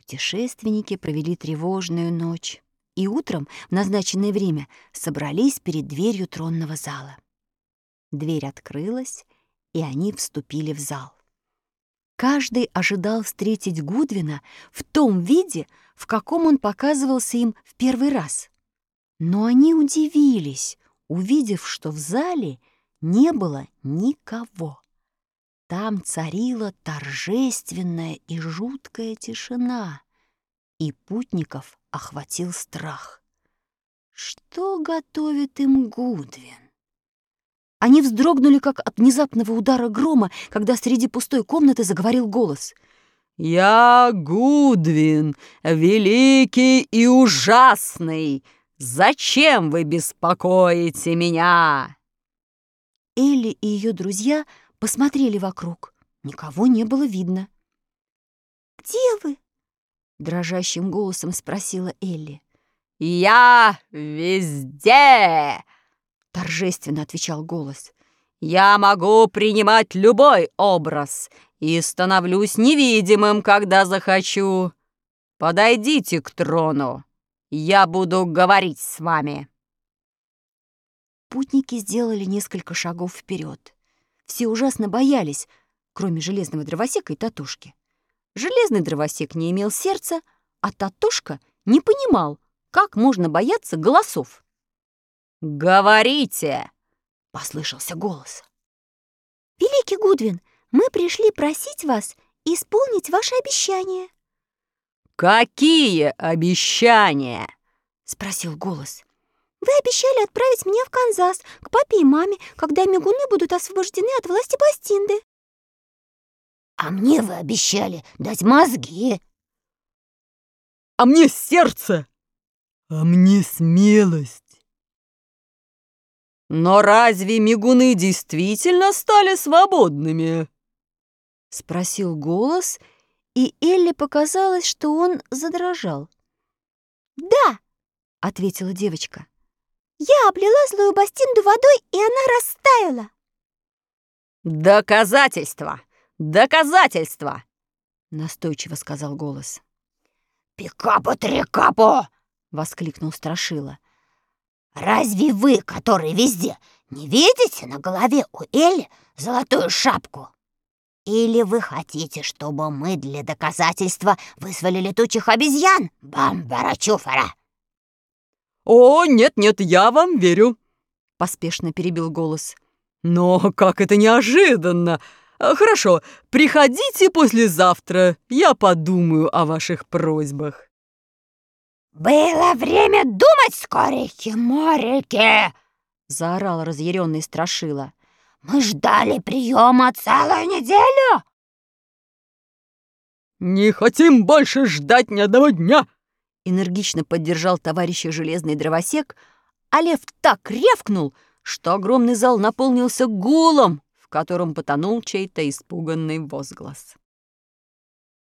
Путешественники провели тревожную ночь и утром в назначенное время собрались перед дверью тронного зала. Дверь открылась, и они вступили в зал. Каждый ожидал встретить Гудвина в том виде, в каком он показывался им в первый раз. Но они удивились, увидев, что в зале не было никого. Там царила торжественная и жуткая тишина, и путников охватил страх. Что готовит им Гудвин? Они вздрогнули, как от внезапного удара грома, когда среди пустой комнаты заговорил голос. «Я Гудвин, великий и ужасный! Зачем вы беспокоите меня?» Элли и ее друзья посмотрели вокруг. Никого не было видно. «Где вы?» — дрожащим голосом спросила Элли. «Я везде!» — торжественно отвечал голос. «Я могу принимать любой образ и становлюсь невидимым, когда захочу. Подойдите к трону, я буду говорить с вами». Путники сделали несколько шагов вперед. Все ужасно боялись, кроме железного дровосека и Татушки. Железный дровосек не имел сердца, а Татушка не понимал, как можно бояться голосов. «Говорите!» — послышался голос. «Великий Гудвин, мы пришли просить вас исполнить ваши обещания». «Какие обещания?» — спросил голос. «Вы обещали отправить меня в Канзас к папе и маме, когда мигуны будут освобождены от власти Бастинды». «А мне вы обещали дать мозги». «А мне сердце». «А мне смелость». «Но разве мигуны действительно стали свободными?» — спросил голос, и Элли показалось, что он задрожал. «Да», — ответила девочка. «Я облила злую Бастинду водой, и она растаяла». «Доказательства! Доказательства!» — настойчиво сказал голос. «Пикапо-трикапо!» — воскликнул Страшила. «Разве вы, которые везде, не видите на голове у Элли золотую шапку? Или вы хотите, чтобы мы для доказательства вызвали летучих обезьян? Бамбара-чуфара!» «О, нет-нет, я вам верю», — поспешно перебил голос. «Но как это неожиданно! Хорошо, приходите послезавтра, я подумаю о ваших просьбах». «Было время думать, скорики-морики!» — заорал разъяренный Страшила. «Мы ждали приема целую неделю!» «Не хотим больше ждать ни одного дня!» — энергично поддержал товарища железный дровосек, а лев так рявкнул, что огромный зал наполнился гулом, в котором потонул чей-то испуганный возглас.